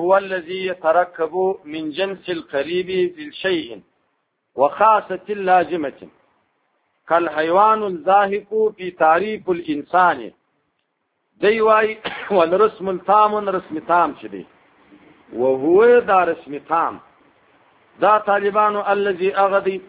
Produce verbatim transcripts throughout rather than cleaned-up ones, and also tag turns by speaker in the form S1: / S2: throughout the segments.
S1: هو الذي يتركب من جنس القريب للشيء وخاصة لازمة كالحيوان الزاهق في تعريف الإنسان دی وای والرسم التام رسم تام شدی وهو دا رسم تام دا طالبانو الذي اغدی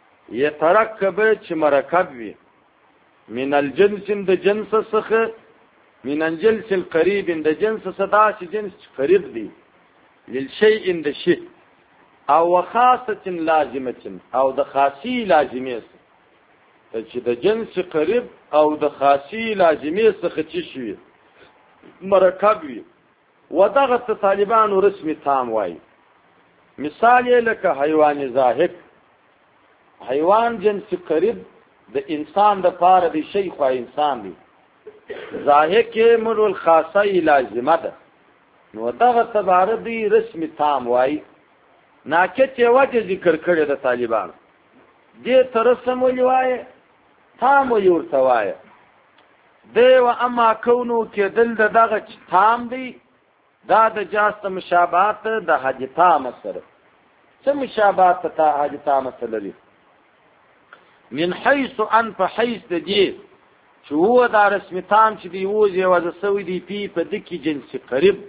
S1: يتركب چې مرکب وي من الجنس د جنس څخه من الجنس القريب د جنس صدا چې جنس قریب دی للشيء د شيء او خاصه لازمه او د خاصی لازمه چې د جنس قریب او د خاصی لازمه څخه چې شي مرکب وي ودغه طالبانو رسم تام وای مثال یې لکه حیوان زاهق حیوان جنس قریب د انسان د پاره دی شی خو انسان دی زاهق مرو الخاصه لازمه ده نو دغه تباره دی رسم تام وای ناکته وجه ذکر کړی د طالبانو دې ترسم وای تام ورته وای دی و اما کونو کې دل دغه تام دی دا د جاست مشابهت د حج تام سره څه مشابهت ته حج تام سره لري من حيث ان فحيث دي چې هو دا رسم تام چې دی وځي وځ سوي دی پی په دکی جنس قریب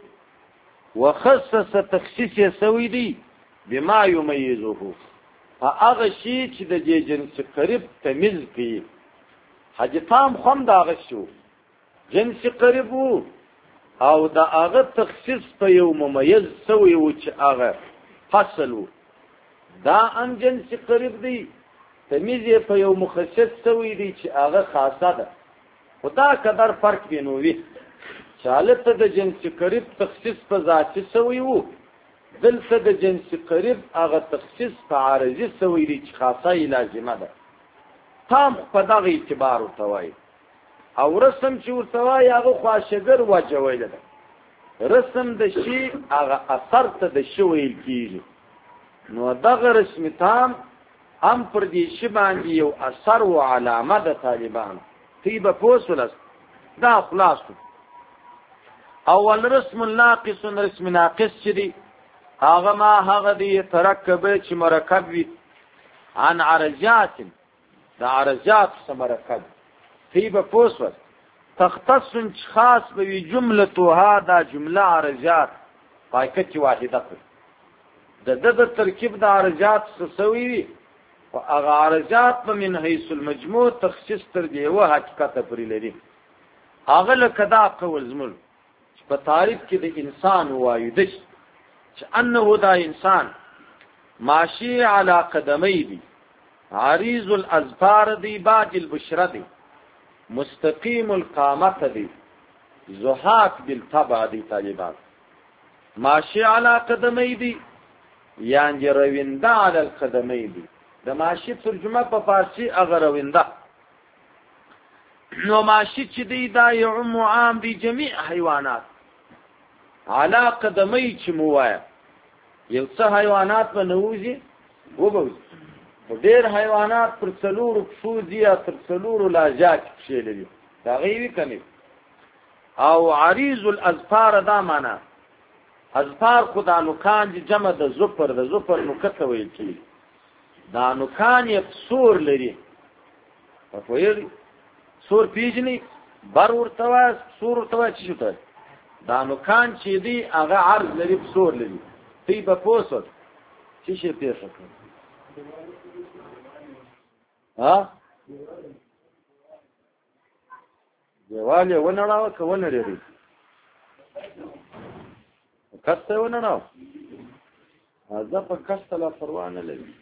S1: وخصص تخصیص سوي دی بما يميزه هغه شی چې د جنس قریب تمیز کوي حج تام خم دا غشو جنس قریب او دا هغه تخصیص په یو ممیز سوی و چې هغه فصل دا ان جنس قریب دی تمیز په یو مخصص سوی دی چې هغه خاصه ده خدا قدر فرق بینوي چالت د جنس قریب تخصیص په ذاتی سوی وو دلته د جنس قریب هغه تخصیص په عارضی سوی دی چې خاصه لازمه ده تام په دغه اعتبار وتوای او رسم چې ورتوای هغه خواشګر واجوي ده رسم د شی هغه اثر ته د شویل کیږي نو دغه رسم تام هم پر دې شی باندې یو اثر او علامه ده طالبان تیبه پوسولس دا خلاص اول رسم ناقص رسم ناقص شدي هغه ما هغه دی ترکب چې مرکب وي عن عرجات دا عرجات سمرکب تیبه پوسولس تختص خاص به جملتها دا جمله عرجات پایکه واحده د د ترکیب د عرجات سوي او هغه عرجات په من حيث المجموع تخصیص تر دی او حقیقت پرې لري هغه لکدا قول زمل په تعریف کې د انسان وایو د چې انه دا انسان ماشي على قدمي دي عريض الاظفار دي باج البشره دي مستقيم القامت دي زحاق بالطبع دي طالبان ماشي على قدمي دي يعني روینده على القدمي دي د ماشي ترجمه په فارسی هغه روینده نو ماشي چې دی دا يعم عام دي جميع حیوانات على قدمي چې موایا یو څه حیوانات په نوځي وبوي ډېر حیوانات پر څلور فوزي یا تر څلور لاجات شي لري دا غوي کني او عريض الاظفار دا معنا اظفار خدانو کان جمع د زفر د زفر نو کته ویل کی دا نو کان یې سور لري په ویل سور پیجنی بر ورتوا سور ورتوا چې شته دا نو کان چې دی هغه عرض لري سور لري تی په پوسټ چې شي پیښه ها دیواله ونړاو کوونه لري کسته ونړاو ازه په کسته لا پروانه لري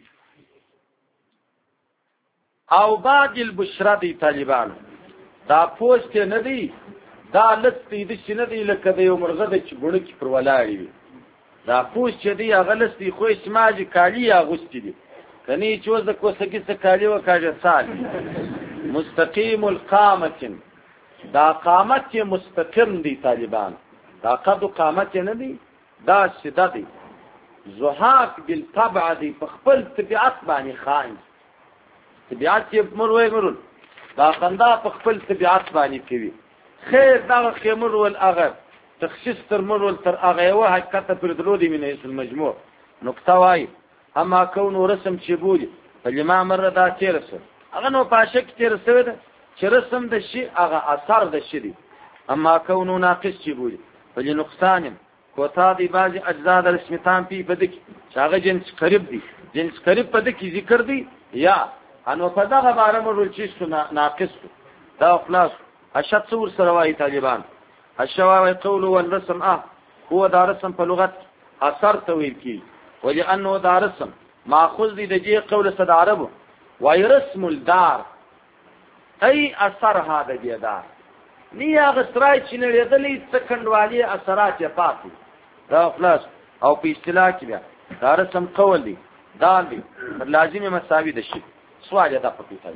S1: او باج البشرا دی طالبان دا پوسټ نه دی دا لستې د شنه دی لکه د یو مرغه د چګړو کې پر ولاړی دا پوسټ دی هغه لستې خو سماجی کالی اغوستې دي کني چوز د کوسګي څخه کالی وکاږه سال مستقیم القامت دا قامت مستقیم دی طالبان دا قد قامت نه دی دا شده دی زحاق بالطبع دی په خپل طبيعت باندې خان طبيعت یې مروي مرول دا خندا په خپل طبيعت باندې کوي خیر دا خمر ول اغه تخصیص تر مرول تر هغه یو حقیقت پر درودی من حیث المجموع نقطه وای اما کون رسم چې بولی فلما مر دا تیرسه هغه نو پاشک تیرسه ده چې رسم د شی هغه اثر د شی دی اما کون ناقص چې بولی فلنقصان کوتا دی بعض اجزا د رسمتان پی بدک هغه جنس قریب دی جنس قریب پد کی ذکر دی یا انو په دغه باره مرول چې ناقص دا خلاص اشد صور سروای طالبان الشواوی قول والرسم اه هو دا رسم په لغت اثر تویل کی ولانه دا رسم ماخذ دی د دې قول صد عربو وای رسم الدار ای اثر هذا دی دار نیا غسرای چې نه لري سکندوالي اثرات یې پاتې دا خلاص او په اصطلاح کې بیا دا رسم قول دی دا دی لازمي مساوي د شي سوال دا په پیټه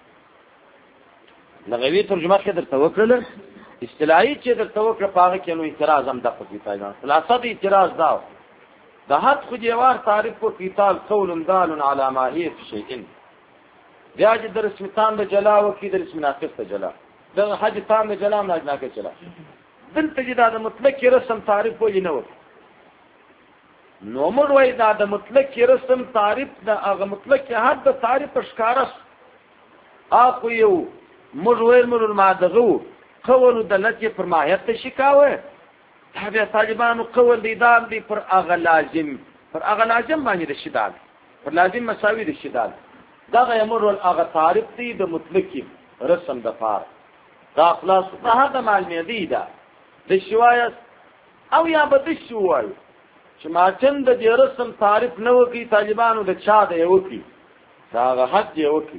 S1: لغوی ترجمه کې درته وکړل اصطلاحي چې درته وکړه پاغه کې نو اعتراض هم د په پیټه خلاصه د اعتراض دا د حد خو دیوار تعریف کو قتال قول دال على ماهیت شیء بیا چې در اسمتان د جلا او کې در اسم ناقص ته جلا د حج تام د جلا نه نه کې چلا دلته چې دا د مطلق رسم تعریف کوی نه و نو موږ وای دا د مطلق رسم تعریف د هغه مطلق حد د تعریف اشکارس اخو یو موږ وای موږ ما دغه قول دلته پر ماهیت شکاوه تابع طالبانو قول دی دام دی پر هغه لازم پر هغه لازم باندې د شداد پر لازم مساوي د شداد دا غیمر هغه تعریف دی د مطلق رسم د فار دا خلاص هغه معلومه دی دا د شوایس او یا بد شوای چې ما چند د رسم تعریف نه وکي طالبانو د چا دی وکي دا هغه حد دی وکي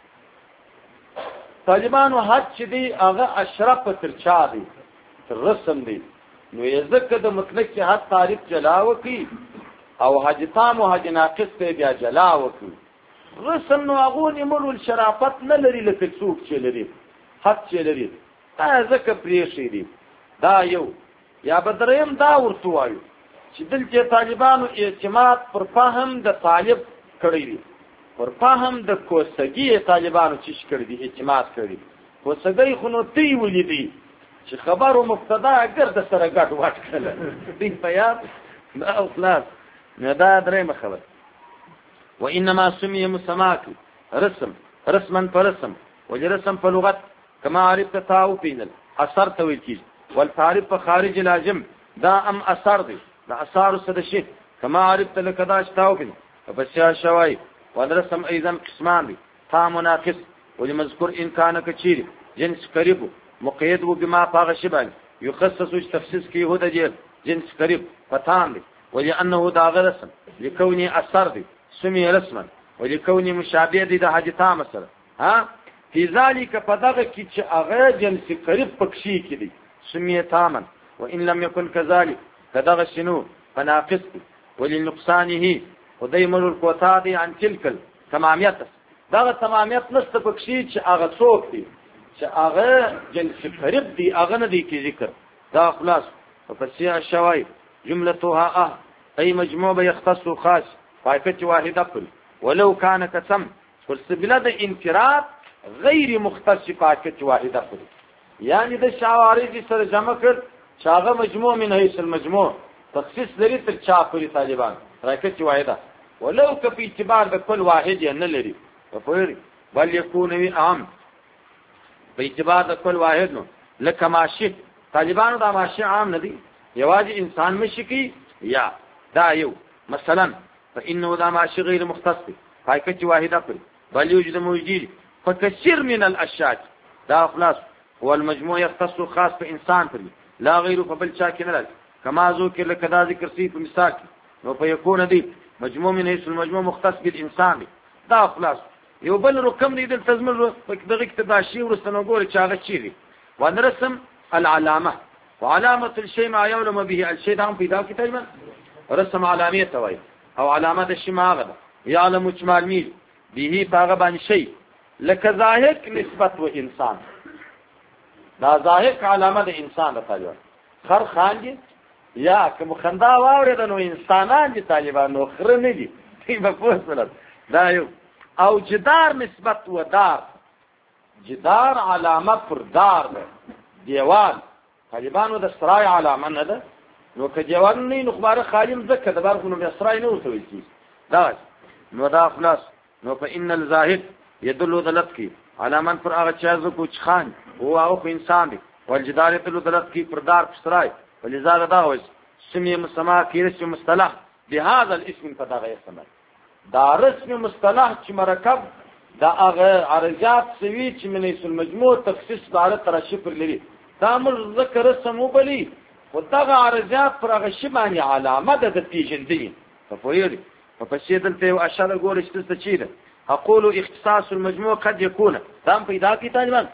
S1: طالبانو حد چې دی هغه اشرف تر چا دی رسم دی نو یزکه د مطلق کې حد تعریف جلا وکي او حج تام او حج ناقص ته بیا جلا وکي رسم نو هغه نیمول الشرافت نه لري لکه څوک چې لري حد چې لري دا ځکه پریشي دي دا یو یا بدریم دا ورته وایو چې دلته طالبانو اعتماد پر فهم د طالب کړی دي پر فهم د کوسګي طالبانو چې کړی دي اعتماد کړی کوسګي خو نو تی ولیدي چې خبر او مبتدا اگر د سره ګټ واټ کړل دې پیاس او خلاص نه دا درې مخبر وانما سمي مسماك رسم رسما فرسم وجرسم فلغت كما عرفت تاو بين اثر تويل كيج والتعريف خارج اللاجم دا ام اثر دي دا اثار سدشي كما عرفت لكداش تاو بين فبشا شواي ودرسم ايضا قسمان دي تا مناقص ولمذكر ان كان كثير جنس قريب مقيد بما طاغ شبان يخصص تخصيص كي هو دجيل جنس قريب فتان دي ولانه دا غرسم لكوني اثر دي سمي رسما ولكوني مشابه دي دا حاجه تام سره ها في ذلك فدغه کی چې هغه جنس قریب پکشي کی دي سمي تاما وان لم يكن كذلك فدغه شنو فناقص ولنقصانه ودايمر القوتا دي عن تلك تماميت دغه تماميت نست پکشي چې هغه څوک دي چې هغه جنس قریب دي هغه نه دي کی ذکر دا خلاص ففسيع الشواي جملتها اه اي مجموع يختص خاص فائفه واحده كل ولو كان قسم والسبيل ده انفراد غیر مختص فائفه واحده كل يعني ده شاواري سره جمع کړ شاغه مجموع من حيث المجموع تخصيص لري تر چا پوری طالبان فائفه واحده ولو ک په اعتبار د کل واحد نه لري په بل يكون وي عام په اعتبار د کل واحد نو لکه ماشي طالبانو دا ماشي عام نه دي یواځ انسان مشي کی یا دا یو مثلا فإنه دا ماشي غير مختص فائفة واحدة كل بل يوجد موجود فكثير من الأشياء دا خلاص هو المجموع يختص خاص بإنسان كل لا غيره فبل شاكن لك كما ذكر لك دا ذكر سيف مثال وفيكون دي مجموع من حيث المجموع مختص بالإنسان دا خلاص يوبل ركم دي دل تزمر دغه تداشي ورستنوغور چاغه چيري ونرسم العلامه وعلامه الشيء ما يعلم به الشيء دا پیدا کیږي رسم علامه توي او علامات الشماغه يعلم اجمال ميل به باغه باندې شي لکه ظاهر نسبت و انسان دا ظاهر علامه د انسان د طالبان خر خان دي یا کوم خندا واورې د نو انسانان دي طالبان نو خر نه دي په پوسل دا یو او جدار نسبت و دار جدار علامه پر دار ده دیوال طالبانو د سرای علامه نه ده، نو که جوان نه نو خبره خالم ځکه د بار خو نو سرای نه ورته ویل کیږي. دا نو دا خلاص نو فإن الزاهد يدل دلت کی على من پر هغه چا ز کو خان هو او انسان دی، والجدار يدل دلت کی پر دار سرای، ولذا دا وایي سمي مسما کیرس مصطلح بهذا الاسم فدغه اسم دا رسم مصطلح چې مرکب دا هغه عرضات سوي چې من اسم مجموع تخصیص دار تر شفر لري، دا مر ذکر سمو بلی ودغه عرضات پر هغه شی باندې علامه د پیژندنې په پوهیږي په پسیدل ته اشاره ګورشت څه چی ده. اقول اختصاص المجموع قد يكون دام پیدا کی طالبان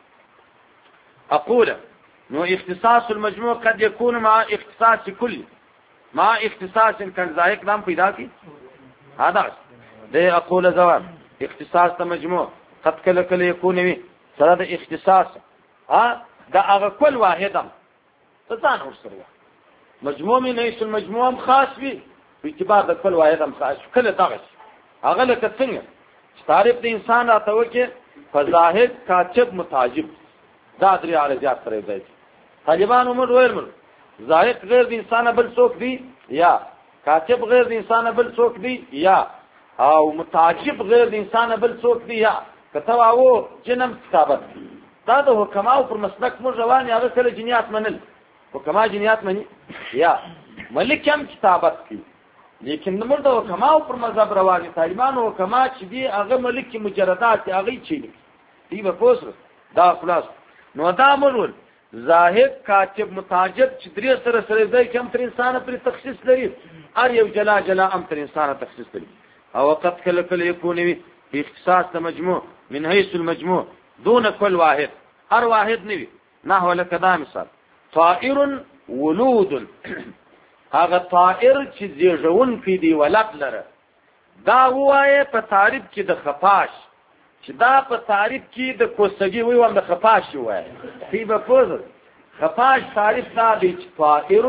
S1: اقول نو اختصاص المجموع قد يكون مع اختصاص كل مع اختصاص كان ذائق دام پیدا کی هذا ده اقول زواب اختصاص المجموع قد كل كل يكون وي سره د اختصاص ها دا هغه كل واحد تطان ورسره مجموع من ليس المجموع خاص به باعتبار د كل واحد خاص كل دغه هغه لکه څنګه تعریف د انسان راته وکي فزاهد کاتب متعجب دا درې عرضات سره دی. طالبان عمر ویل مر زاهد غیر د انسان بل څوک دی یا کاتب غیر د انسان بل څوک دی یا او متعجب غیر د انسان بل څوک دی یا کتاب او جنم کتابت دا د حکماو پر مسلک مر روان هغه کله جنیات منل حکما جنیات منی یا ملک هم کتابت کی لیکن نمبر دا حکماو پر مذهب روانی طالبان حکما چې دی هغه ملک مجردات هغه چي دی په پوسره دا خلاص نو دا مرول زاهد کاتب متعجب چې درې سره سره ځای کم تر انسان پر تخصیص لري ار یو جلا جلا ام تر انسان تخصیص لري او وقت کله کله يكون في اختصاص مجموع من حيث المجموع دون كل واحد هر واحد نوي نحو لكذا مثال طائر ولود هغه طائر چې زیږون کې دی ولد لره دا وایي په تعریف کې د خفاش چې دا په تعریف کې د کوسګي وي ول د خفاش وایي په بفوز خفاش تعریف دا دی چې طائر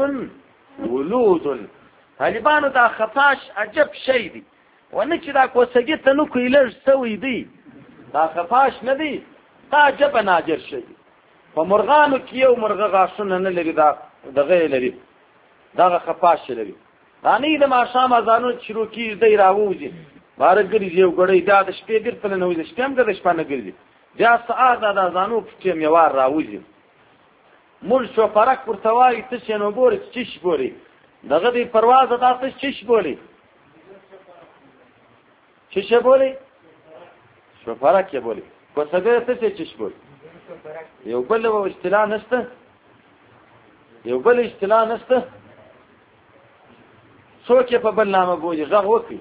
S1: ولود طالبانو دا خفاش عجب شی دی ونه چې دا کوسګي ته نو کویلر سوی دی دا خفاش نه دی دا عجب ناجر شی په مرغانو کې یو مرغه غاښونه نه لري دا دغه لري دا خفاش لري رانی د ماشام ازانو شروع کی دی راوځي بار ګرځي یو غړی دا د شپې ګرځل نه وځي شپم د شپه نه ګرځي بیا ساعت دا ازانو چې میوار راوځي مول شو فرق پرتوای ته شنو ګوري چش ګوري دغه دی پرواز دا ته چش ګوري چش ګوري شو فرق یې ګوري کو څنګه ته چش ګوري یو بل و استلا نشته یو بل استلا نشته څوک په بل نامه بوجي غږ وکي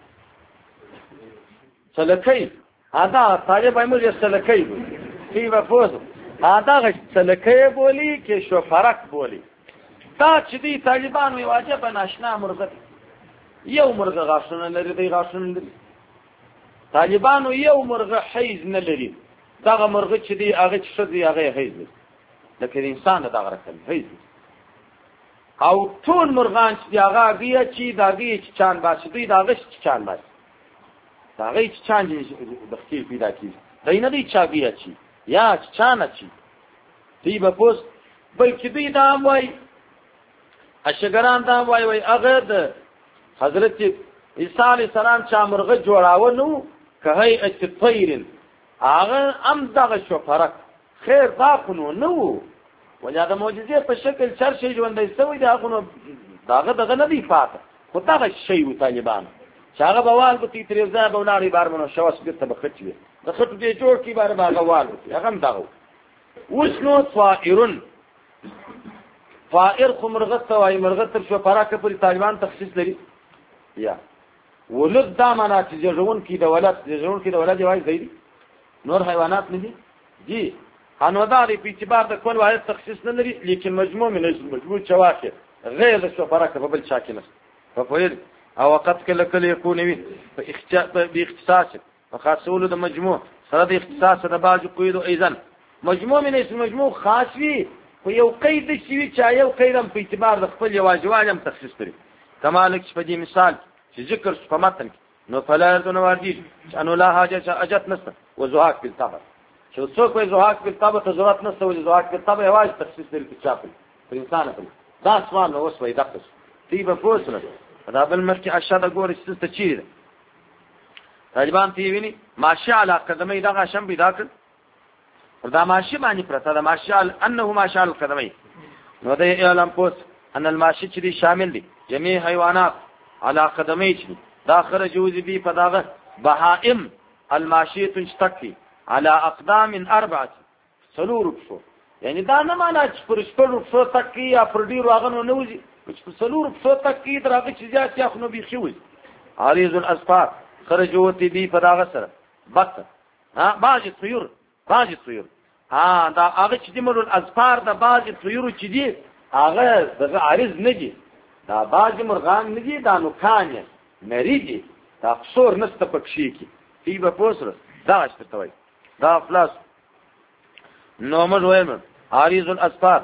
S1: سلکای ادا طالب ایمو یې سلکای کی وفوز ادا سلکای بولی کې شو فرق بولی تا چې دی طالبان وی واجب ناشنا مرغه یو مرغه غاښونه لري دی غاښونه لري طالبانو یو مرغه حیز نه لري دا مرغه چې دی هغه چې دی هغه حیز لکه انسان دا غرقل حیز او ټول مرغان چې هغه بیا چې داږي چې چان باسي دوی داږي چې چان باسي داږي چې چان د خپل پیدا کیږي دای نه دی چا بیا چې یا چان چې دی په پوس بلکې دوی دا وای اشګران دا وای وای هغه د حضرت عیسی علیه السلام چا مرغه جوړاو نو کهی اتطیر هغه ام دغه شو فرق خیر دا خو نو ولا د معجزې په شکل چر شي ژوندې سوی دا خو داغه دغه نه دی فاته خو دا شی و طالبان شاغه بوال په تیتریزا بولاري بارمنو شواس بیرته بخچوي د خټو دی جوړ کی بار باغه وال هغه هم دغه وسنو طائرن طائر خو مرغه توای مرغه تر شو فراکه پر طالبان تخصیص لري یا ولد دا معنا چې ژوند کی د ولادت ژوند کی د ولادت وای زیدي نور حیوانات نه دي جی انوداري په اعتبار د کول واحد تخصیص نه لري لیکن مجموع من مجموع شواکه غیر د شفرکه په بل شاکنه ففویل او وقت کله کله يكون وي په اختصاص په اختصاص فخاصول د مجموع سره د اختصاص د باج قید ايضا مجموع من اسم مجموع خاص وي په یو قید شي چې یو قیدم په اعتبار د خپل واجبانم تخصیص لري کمالک په دې مثال چې ذکر په متن نو فلا يردون واردی انه لا حاجه اجت نسته وزهاق بالطبع چې څوک وایي زهاک بالطبع ته ضرورت نشته ولې زهاک بالطبع یوازې تخصیص لري په چا پر انسان پرې دا سوال نو اوس وایي دقه تی به پوه شول دا بل مخکې اشهد ګورې چې ته چیرې ده طالبان تی ویني ماشي علی قدمي دغه شم پیدا کړ دا ماشي باندې پرته دا ماشي انه ماشي علی قدمي نو د علم پوس ان الماشي چې شامل دي جميع حیوانات علی قدمي چې دا خرج وزي بي په دغه بهائم الماشي تشتكي على اقدام اربعه سلور بشو یعنی دا نه معنا چې پر شپږ بشو تکي یا پر ډیرو هغه نه وځي چې سلور بشو تکي درغه چې زیات یا خو به خوي عریض الاسفار خرجوتی بي په دغه سره بط ها باج طيور باج طيور ها دا هغه چې دمر الاسفار د باج طيور چې دي هغه دغه عریض نه دي دا باج مرغان نه دي دا نو کانه مری دي دا قصور نسته پکشي کی تی به پوسره دا شته وای دا فلاس نو موږ وایم عریض الاسفار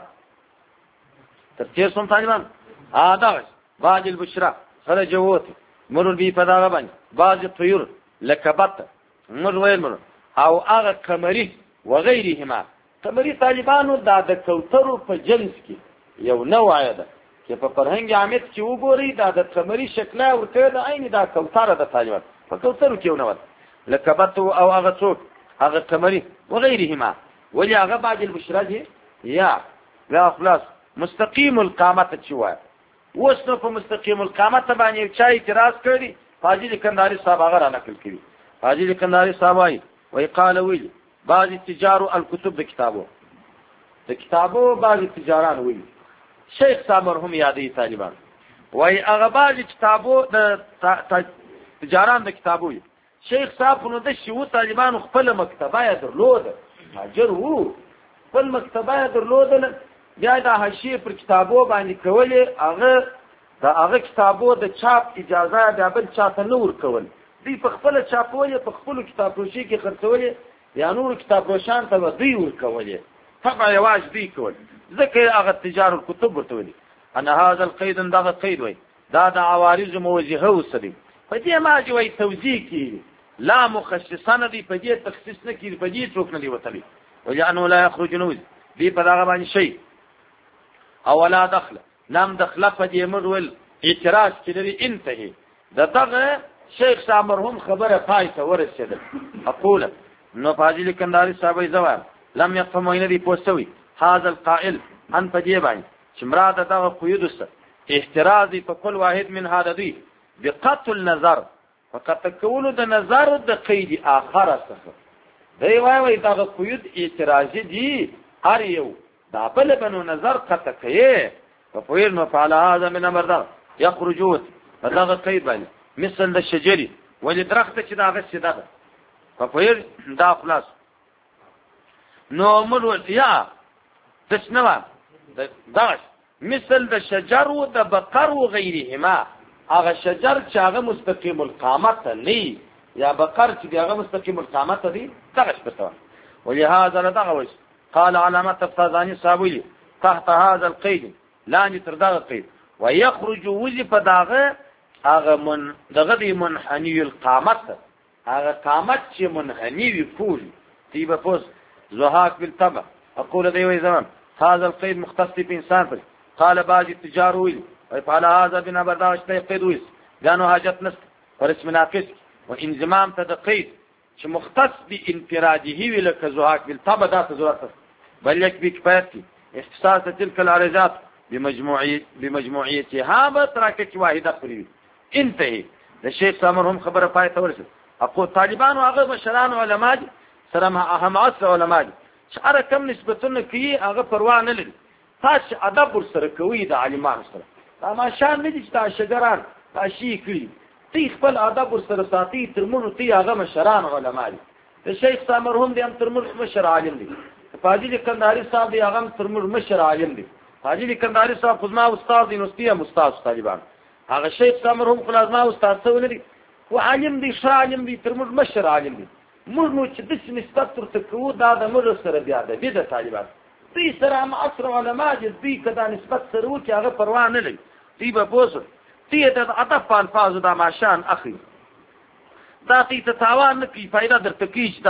S1: ترتیب سم طالبان ها دا باج البشرا خرجوتی مرون بي په دغه باندې باج طيور لکبت موږ وایم او هغه کمری وغيرهما کمری طالبانو دا د کوترو په جنس کې یو نوع ده چې په فرهنګ عامت کې وګوري دا د کمری شکل او ته د عین دا کوتره د طالبان په کوترو کې ونو لکبت او هغه څوک هغه کمری وغيرهما ولي هغه باج البشرا دي یا لا خلاص مستقيم القامت چوای وسنو په مستقيم القامت باندې چا اعتراض کړی فاضل کنداري صاحب هغه را نقل کړي فاضل کنداري صاحب وايي وی قال ویل بعض تجارو الكتب د کتابو د کتابو بعض تجاران ویل شیخ صاحب مرحوم یادی طالبان وی هغه بعض کتابو د تجاران د کتابو شیخ صاحب نو د شیو طالبان خپل مکتبه درلود اجر وو خپل مکتبه درلود بیا د حاشیه پر کتابو باندې کولې هغه د هغه کتابو د چاپ اجازه د بل چاته نور کول دی په خپل چاپولې په خپل کتابروشي کې خرڅولې یا نور کتابروشان ته دوی ور کولې طبعا یواز دی کول ځکه هغه تجار الكتب ورته ویلي ان هذا القيد دغه قید وای دا د عوارض موجهه وسدي په دې ما جوړي توجیه کی لا مخصصانه دی په دې تخصیص نه کی په دې څوک نه دی وتلی وجانه لا يخرج نوز دی په دغه باندې شي او لا دخل لم دخل په دې مرول اعتراض کړي انتهي دغه شیخ صاحب مرحوم خبره پایته ورسېده اقول نو فاضل کنداري صاحب جواب لم يفهم وين دي پوسوي هذا القائل ان په دې باندې چې مراد دغه قيود سره احترازي په كل واحد من هذا دي بقتل نظر فقط کول د نظر د قید اخر څخه دی وای وای دغه قيود اعتراضي دي هر یو دا بل بنو نظر قطع کوي فوير نو فعل هذا من امر ده يخرجون فدغه قید باندې مثل د شجري ولې درخت چې داغه سیده ده فوير دا خلاص نو مر یا تشنوا داش مثل د شجر او د بقر او غیرهما هغه شجر چې هغه مستقیم القامت نه یا بقر چې هغه مستقیم القامت دي دغه شپته ولهذا دغه قال علامات الفازاني صابولي تحت هذا القيد لا نتردغ القيد ويخرج وزف داغه هغه من دغه دی منحنی القامت هغه قامت چې منحنی وي فول تیبه پوس زهاك بالطبع اقول دی وي زمان هذا القيد مختص بانسان پر قال باج التجار ويل ويفعل هذا بنا برداشت قيد ويس لانه حاجت نست ورسم ناقص وانضمام تدقيد چې مختص بانفراده وي لك زهاك بالطبع ذات ضرورت بل يكفي كفايتي اختصاص تلك العرضات بمجموعيه بمجموعيتها بتركه واحده فري انتهي الشيخ سامرهم خبر پایته ورسه اقو طالبان او هغه مشران علماء سره ما اهم عصر علماء شعر کم نسبتونه کی هغه پروا نه لري تاسو ادب سره کوي د عالمان سره ما شان نه دي چې شجران تاشي کړی تی خپل ادب سره ساتي ترمنو تی هغه مشران علماء دي الشيخ سامرهم دي هم ترمنو مشر عالم دي فاضل کنداري صاحب دي هغه ترمنو مشر عالم دي فاضل کنداري صاحب خو ما استاد دي نو ستیا استاد طالبان هغه شیخ سامرهم خلاص ما استاد څه ولري و عالم دي ش عالم دي ترمنو مشر عالم دي مرنو چې د نسبت تر تکو دا د مر سره بیا د بيد طالبان دې سره ما اثر علماء دې کدا نسبت سره و چې هغه پروا نه لري دې به بوزه دې د عطف الفاظ د ماشان اخي دا تی تاوان نه کی فائدہ درته کیش دا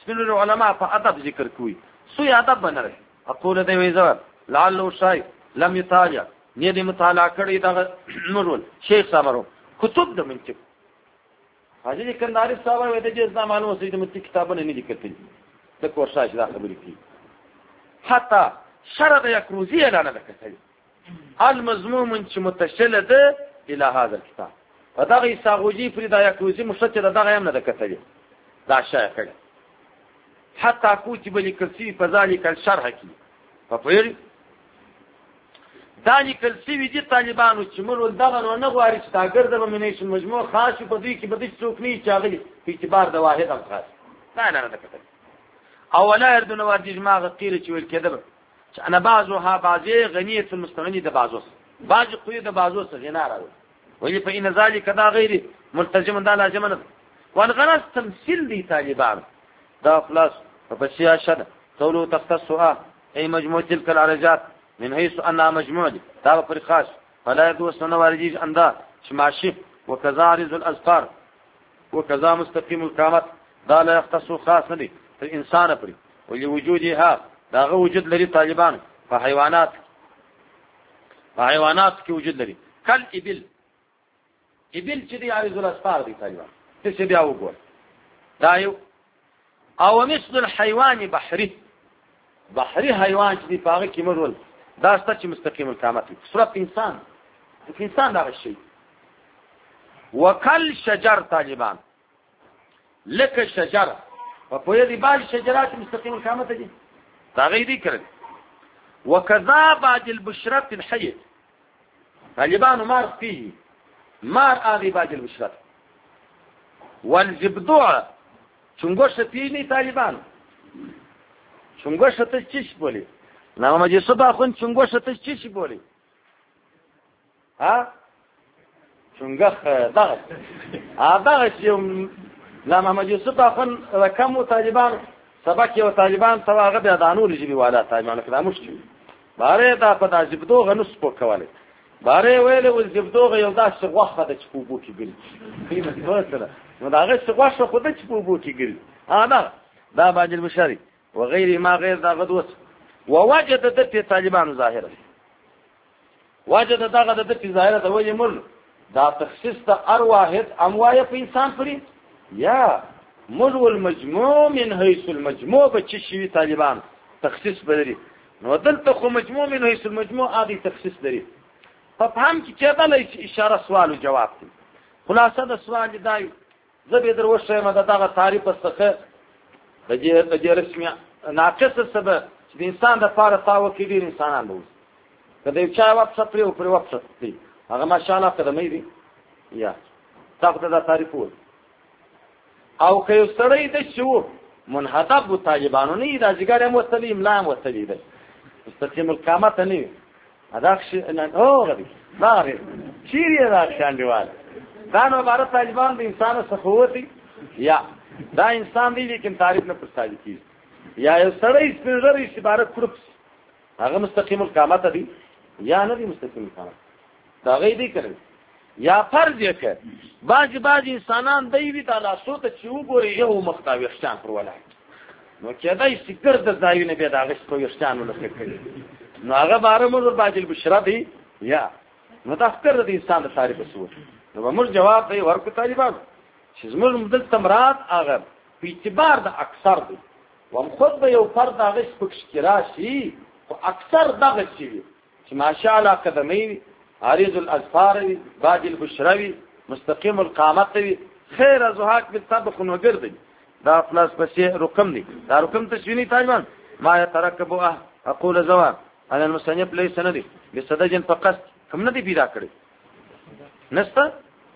S1: سپینو علما په ادب ذکر کوي سوی ادب بنره اقول دی وی زور لعله شای لم يطالع نه دې مطالعه کړی دا نورول شیخ صاحب کتب د منطق حاجی کندهاری صاحب وې د جز معلومه سې د منطق کتابونه نه لیکل د کورساج دا خبرې کوي حتی شرط یکروزی اعلان کړی المضموم چې متشل ده الى هذا الكتاب فدغه ساغوجي فريدا یکروزی مشتت دغه هم نه کتلی دا شای کړی حتی كتب لكرسي فذلك الشرح کی فپیر ذلك السوي دي طالبانو چې موږ دغه نه غواړي چې دا ګرځي به منیشن مجموع خاص په دې کې به د څوک نه چاغلي په اعتبار د واحد هم خاص نه نه نه کتل اولا يردون ورجي دماغ قيل چې ویل کېده چې انا بعضها بعضي غنيه المستغني د بعضوس بعض قوي د بعضوس غنا راوي ولی فإن ذلك دا غیر ملتزم دا لازم نه والغرض تمثيل دي طالبان دا خلاص فبشيا شد قولوا تختصها اي مجموع تلك العرجات من حيث انها مجموعه دا پر خاص فلا يدوس نوارجيج اندا شماشي وكذا عرض الاذكار وكذا مستقيم القامت دا لا يختص خاص دي الانسان پر ولوجودها دا وجود لري طالبان په حیوانات په حیوانات کې وجود لري کل ابل ابل چې دی عرض الاذكار دي طالبان څه دی او ګور دا یو او مثل الحيوان بحري بحري حیوان چې دی پاغه کې مرول دا ست چې مستقیم القامت صورت انسان انسان دا شي وکل شجر طالبان لك شجر په یوه دی بعض شجرات مستقیم القامت دي دا غي دي کړل وكذا بعد البشرة الحي طالبان مار فيه مار اغي بعد البشرة والزبدوع چونګوش فيه طالبان چونګوش ته چش بولی نو ما دې صبح خون چونګوش ته چش بولی ها چونګخ دغه ا دغه چې لما ما دې صبح خون کوم طالبان سبق یو طالبان تواغه بیا دانول جی والا طالبان کله مشکل باره دا په داسې بدو غنوس په کوله باره ویل ول زبدوغه یو داسې غوخه د چپو بو کې ګل قیمت ورته نو دا هغه څه غوښه خو د چپو بو کې ګل انا دا باج البشري وغير ما غير دا غدوس ووجد د طالبان ظاهره وجد دا غد د ظاهره د وجه مر دا تخصیص د ار واحد اموایه په انسان پرې یا مر والمجموع من حيث المجموع بچشي طالبان تخصیص بدري نو دلته خو مجموع من حيث المجموع عادي تخصیص لري فهم کې کېدل اشاره سوال او جواب دي خلاصه د سوال دی زبې دروښه مده دغه تعریف څخه د دې د دې رسمي ناقص سبب چې د انسان د فار تاو کې دي انسانان وو کله یو چا واپس پرې او پرې واپس دي هغه ماشاءالله قدمې دي یا تاسو دا تعریف وو او که یو سړی د شو منحطب طالبانو نه دا ځګر هم وتلی املا هم وتلی ده مستقیم القامت نه ادا نه او غدي ما غري چیرې راځان دیوال دا نو عبارت طالبان د انسان سخوتي یا دا انسان دی لیکن تعریف نه پرستایي کی یا یو سړی سپیږی عبارت کړو هغه مستقیم القامت دی یا نه دی مستقیم القامت دا غي دی کړی یا فرض یې کړ باج باج انسانان دی وی تعالی سوت چې وګوري یو مختاوي شان پر ولای نو کېدای سکر د ځایونه به دا غش کوي شان ولکه کړی نو هغه بار موږ باج البشرا دی یا نو تفکر د انسان د تعریف وسو نو موږ جواب دی ورکو طالبان چې زموږ مدل تمرات هغه په اعتبار د اکثر دی وم خود به یو فرد هغه پکښ راشي او اکثر دغه شي چې ماشاءالله قدمي عارض الاظفار باج البشروي مستقيم القامت خير ازهاك بالطبق وغردي دا خلاص بس رقم دي دا رقم تشويني طالبان ما يتركبوا اقول زواب انا المصنف ليس ندي بسدجن فقط کوم ندي پیدا کړی نسته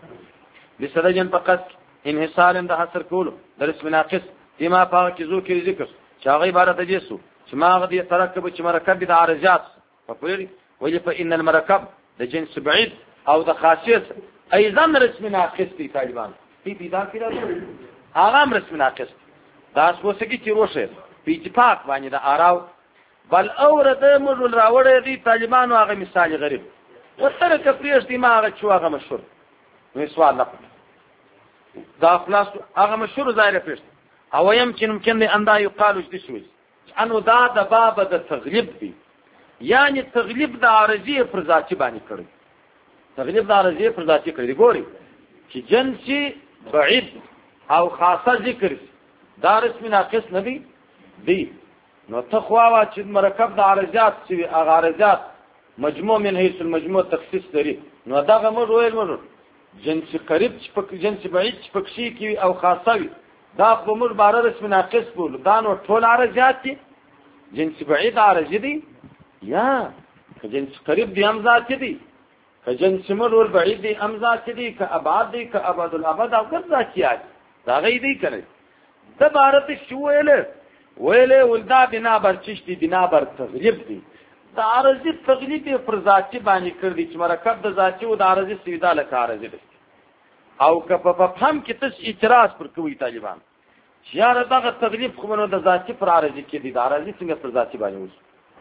S1: بسدجن فقط انحصار اند حصر کول درس مناقص فيما پاک ذو کې ذکر چا عبارت جسو چې ما غدي ترکب چې مرکب د عرجات فقولي وجه فان المركب د جنس بعيد او د خاصیت ايضا رسم ناقص دي طالبان په پیدا کړو هغه رسم ناقص دا اوسګي چې روشه په اتفاق باندې د اراو بل اورد مجل راوړې دي طالبانو هغه مثال غریب وتر کفریش دي ما هغه چې هغه مشهور نو سوال نه دا خلاص هغه مشهور ظاهر پېښ او يمكن ممكن ان دا يقال جدشوي انو دا د باب د تغلیب دی، یعنی تغلیب د عارضی پر ذاتی باندې کړی، تغلیب د عارضی پر ذاتی کړی. ګوري چې جنسي بعید او خاصه ذکر دا رسم ناقص نه دی دی نو تخوا چې مرکب د عارضات چې عارضات مجموع من حيث المجموع تخصیص لري، نو دا غمر ویل مرو جنس قریب چې پک جنس بعید چې پکشي کی او خاصه وي دا په مر بار رسم ناقص بول دا نو ټول عارضات دي. جنس بعید عارض دي یا که جنس قریب دي هم ذات دي، که جنس مر ول بعید دي هم ذات دي، که ابعاد دي که ابعد الابد او ګر ذاتيات دا غي دي کړي. د بارت شو ویل ویل ولدا بنا بر چشتي بنا بر تغلیب دي. د عارضی تغلیب پر ذاتی باندې کړ دي چې مرکب د ذاتی او د عارضی سویدا لکه عارضی دي. او که په فهم کې تاسو اعتراض پر کوي طالبان چې یاره دغه تغلیب خو نو د ذاتی پر عارضی کې دي، د عارضی څنګه پر ذاتی باندې وځي؟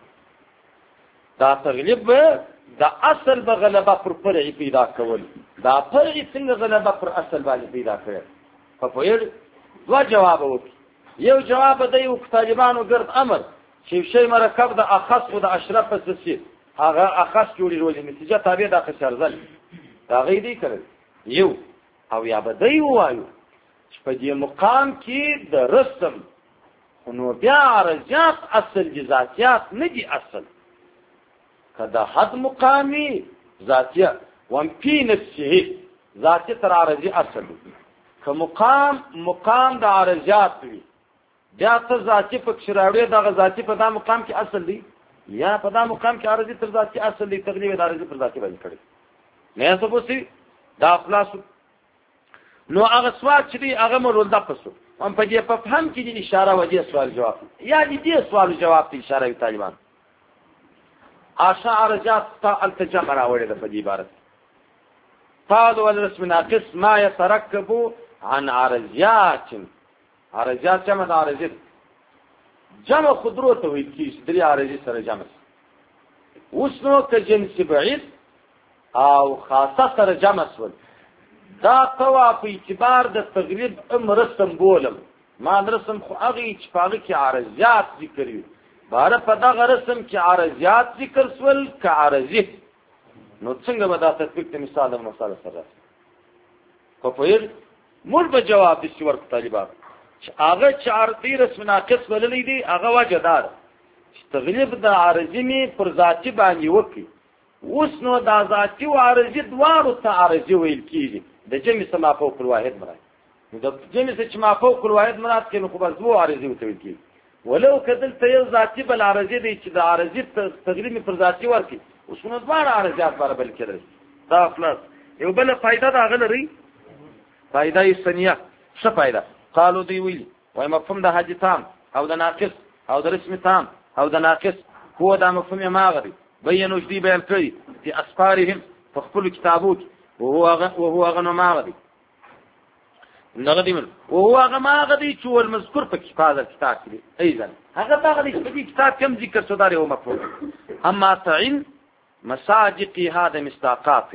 S1: دا تغلیب د اصل به غلبه پر فرع پیدا کول، دا فرع څنګه غلبه پر اصل باندې پیدا کړي؟ په پوهه دوا جواب وکړي. یو جواب دی او طالبانو ګرد امر چې شی مرکب د اخص او د اشرف پسې هغه اخص جوړي ورولې نتیجه تابع د اخص ارزل دا غي دی کړی یو. او یا به دی وایو چې په دې مقام کې د رسم نو بیا عارضات اصل جزاتيات نه دي اصل کدا حد مقامي ذاتيه وان في نفسه ذاتي تر عارضي اصل که مقام مقام د عارضات وي بیا ته ذاتی په شراوړې دغه ذاتی په دا مقام کې اصل دی یا په دا مقام کې عارضی تر ذاتی اصل دی، تقریبا د عارضی پر ذاتی باندې کړی نه څه پوسی دا خلاص. نو هغه سوال چې دی هغه مرول د پسو هم په دې په فهم کې د اشاره و دې سوال جواب یا دې سوال جواب ته اشاره وی طالبان اشعار جات تا التجمع راوړي د په دې عبارت قالوا الرسم ناقص ما يتركب عن عارضيات. عارضيات جمع عارضي جمع خضرو ته ویل کیږي درې عارضي سره جمع وسنو ک جنس بعید او خاصه سره جمع سول دا توا په اعتبار د تغلیب امرسم بولم ما رسم خو هغه چې پاغه کې عارضيات ذکر وي بار په دغه رسم کې عارضيات ذکر سول ک عارضي نو څنګه به دا تطبیق ته مثال د مثال سره په پیر مول به جواب دي چې ورته طالبان هغه چې عارضی رسم ناقص وللې دي هغه وجدار تغلیب د عارضی می پر ذاتی باندې وکي اوس نو د ذاتی او عارضی دوارو ته عارضی ویل کیږي د جمع سما فوق الواحد مراد نو د جمع سما فوق الواحد مراد کې نو خو بس وو عارضی وته ویل کیږي ولو کدل ته ذاتی بل عارضی دی چې د عارضی تغلیب پر ذاتی ورکی اوس نو دوار عارضیات بار بل کېدل دا خلاص. یو بل فائدہ دا غلري فائدہ یې ثانیه څه فائدہ قالوا دی ویل وای مفهوم د حاجی تام او د ناقص او د رسم تام او د ناقص هو دا مفهوم ماغري بینو جدي بیان کړی په اسفارهم فخپل کتابوت وهو وهو غنو ماغري نغدي من وهو غ ماغري چې ول مذکور په کتاب کتاب کې ايضا هغه ماغري په کتاب کم ذکر شوی هو مفهوم اما تعين مساجق هذا مستاقات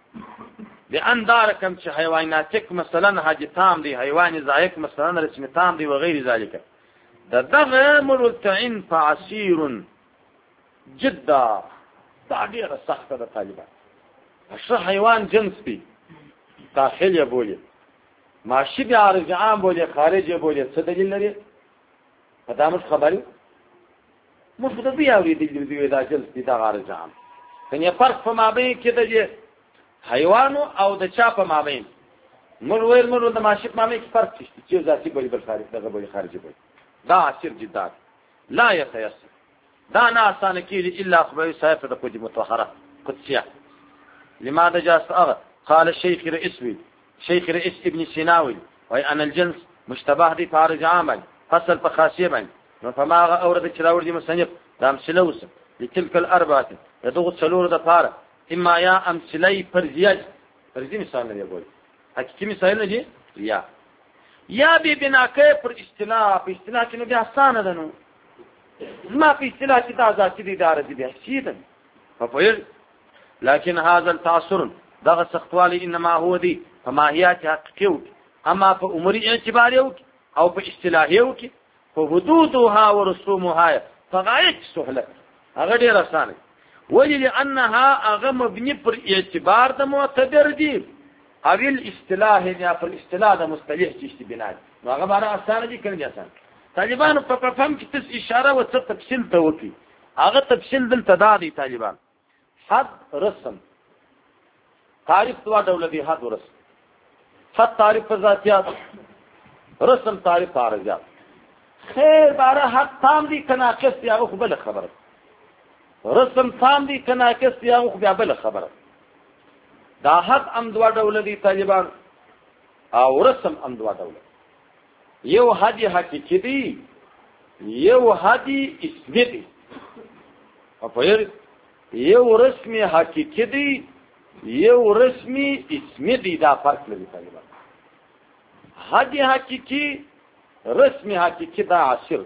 S1: لأن داركم چې حیواناتک مثلا حاجی تام دی حیوان زایک مثلا رسم تام دی وغیر ذلك دا دغه مرتعن فعسير جدا دا ډیره سخته ده طالبان څه حیوان جنس دی داخل بولی ماشی بیا عارض عام بولی خارج بولی څه دلیل لري پدامس خبري مفروض بیا ورې دی دا جنس دی دا عارض عام کنه فرق په مابین کې دی حیوانو او د چا په مابین مر ویل مر د ماشی په مابین کې فرق شته چې ذاتی بولی بل خارج دغه بولی خارجي بولی دا عسير جدا لا يتيسر دا نه آسان کیږي الا خبر صاحب د قدی متطهره قدسيه. لماذا جاء أغر؟ قال الشيخ رئيسوي شيخ رئيس ابن سيناوي وأي أن الجنس مشتبه دي فارج عامل فصل بخاصية من فما أورد تلاور دي مصنف دام سلوس لتلك الأربعة يضغط سلور دا فارة إما يا أمثلي فرزياج فرزي مثال يقول حقيقي مثال نجي يا يا بي بنا كيف الاستلاء باستلاء كنو بي حسانة دنو ما في استلاء كتا ذاتي دي دارة دي بحسيدا ففير لكن هذا التعصر دغ سختوالي إنما هو دي فماهيات حقيقيوك أما فأمري اعتباريوك او په اصطلاحیو کې په حدودها ورسومها په غایت سهولت هغه ډیر اسانه ولی لانها هغه مبني پر اعتبار د معتبر دی او الاصطلاح یا پر اصطلاح د مصطلح چې بنا نو هغه باندې اسانه دي کنه اسانه طالبان په فهم کې تاسو اشاره او څه تفصیل ته وکي هغه تفصیل دل تدادي طالبان حد رسم تعریف دوا دولتي حد ورسم حد تعریف ذاتيات رسم تعریف عارضات خیر باره حد تام دي کناقص یا خو بل خبره رسم تام دي کناقص یا خو بل خبره دا حد ام دوا دولتي طالبان او رسم ام دوا دولت یو حدی حقیقی دی یو حدی اسمی دی په یو رسمی حقیقی دی یو رسمی اسمی دی دا فرق لري طالبان حدی حقیقی رسمی حقیقی دا عصر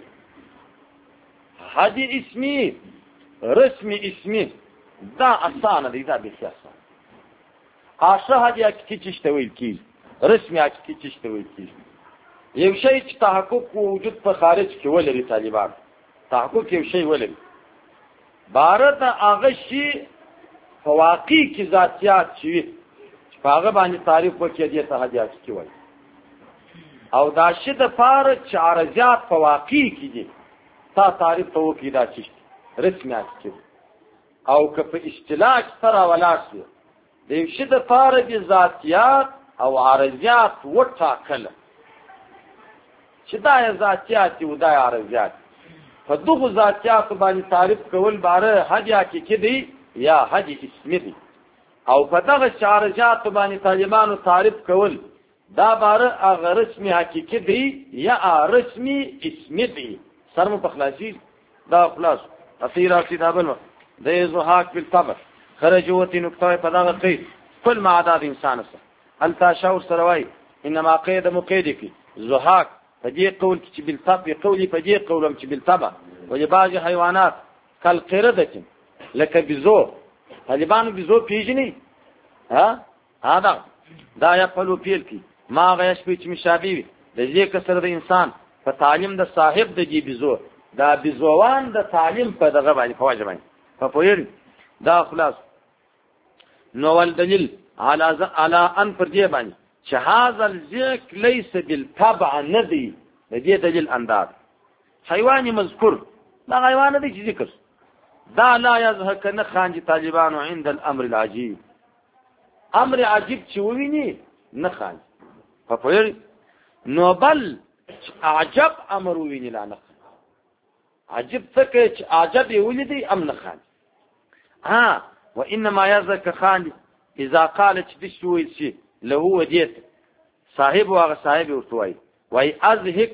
S1: حدی اسمی رسمی اسمی دا اسانه دی دا بسیار اسانه عاشق حدی حقیقی چشته ویل کی رسمی حقیقی چشته ویل کی یو شی چې تحقق وجود په خارج کې ولري طالبان تحقق یو شی ولري بارد هغه شی فواقع کې ذاتيات شي په هغه باندې تعریف وکړي دي ته حدیث کې وایي او دا شی د فار چارجات فواقع کې دي تا تعریف ته وکړي دا شی رسمیات کې او که په اصطلاح سره ولاسي د شی د فار د ذاتيات او عارضات وټاکل چې دا ذاتيات او دا عارضات په دغه ذاتيات باندې تعریف کول باره حد حقیقي دی یا حد اسمی دی او په دغه عارضات باندې طالبانو تعریف کول دا باره هغه رسمي حقیقي دی یا رسمي اسمی دی سرمو په خلاصي دا خلاص اخیر اخیر دابل د زهاق بالطبع خرجوتي نقطه په دغه قید كل ما عدد انسان سره انت شاور سروي انما قيد مقيدك زهاق فدي قول چې بالطبع قولي فدي قولم چې بالطبع ولباج حيوانات كالقردة لك بزو طالبان بزو پیجنی ها هذا دا يقبلوا پیلکی ما غیش پیچ مشابه د دې کسر د انسان په تعلیم د صاحب د جی بزو دا بزوان د تعلیم په دغه باندې فواجب باندې په پویر دا خلاص نو ول دلیل على على ان پر دې باندې چې هاذا الذکر ليس بالطبع ندی د دې دلیل انداز حیوان مذکور دا حیوان دی چې ذکر دا لا يزهق نه خانجي طالبانو عند الامر العجيب امر عجيب چې ویني نه خانجي په پویر نو بل عجب امر ویني لا نه عجب څه چې عجب ولیدي ام نه خانجي ها وانما يزهق خانجي اذا قالت دشوي شي له وديت صاحب واغ صاحب ورتوي واي ازهق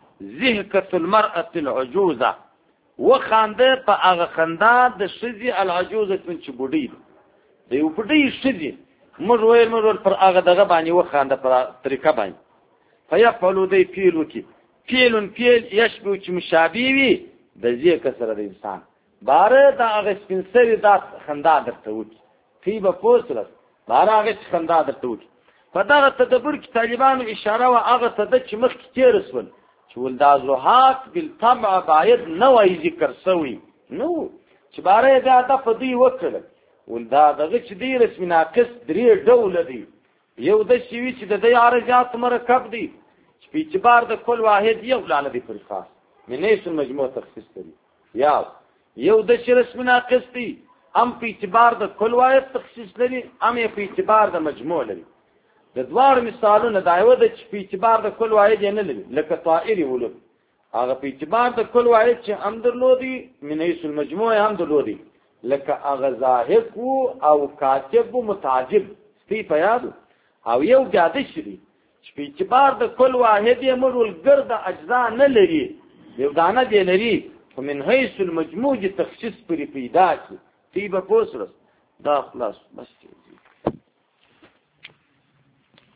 S1: زهقه المراه العجوزه وخانده په هغه خندا د شذي العجوزه چې بډي دی په دې شذي مر ویل مر پر هغه دغه باندې وخانده پر طریقه باندې فيفعلوا دی فعل وکي فعل فعل يشبه چې مشابه وي د دې کسر د انسان باره دا هغه سپنسري دا خندا درته وکي کی به پوسل باره هغه خندا درته وکي په دا تدبر کې طالبانو اشاره وا هغه ته چې مخ کې تیرسول چې ولدا زهاق بالطبع باید نو ذکر سوی نو چې باره دا د فدی وکړه ولدا دغه چې دی رسمي ناقص درې ډول دی یو د شوی چې د عارضات مرکب دی چې په اعتبار د کل واحد یو لاله دی پر خاص منیس مجموع تخصیص لري یا یو د رسمي ناقص دی ام په اعتبار د کل واحد تخصیص لري ام په اعتبار د مجموع لري د دوار مثالونه دایو د په اعتبار د کل واحد نه لري لکه طائر ولود هغه په اعتبار د کل واحد چې هم درلودي منیس المجموع هم درلودي لکه هغه ظاهر او کاتب متعجب سپی په یاد او یو جاده شری چې په اعتبار د کل واحد یې مرول ګرد اجزا نه لري یو دانه دی لري خو من حيث المجموع تخصیص پرې پیدا شي تی به پوسرس دا خلاص بس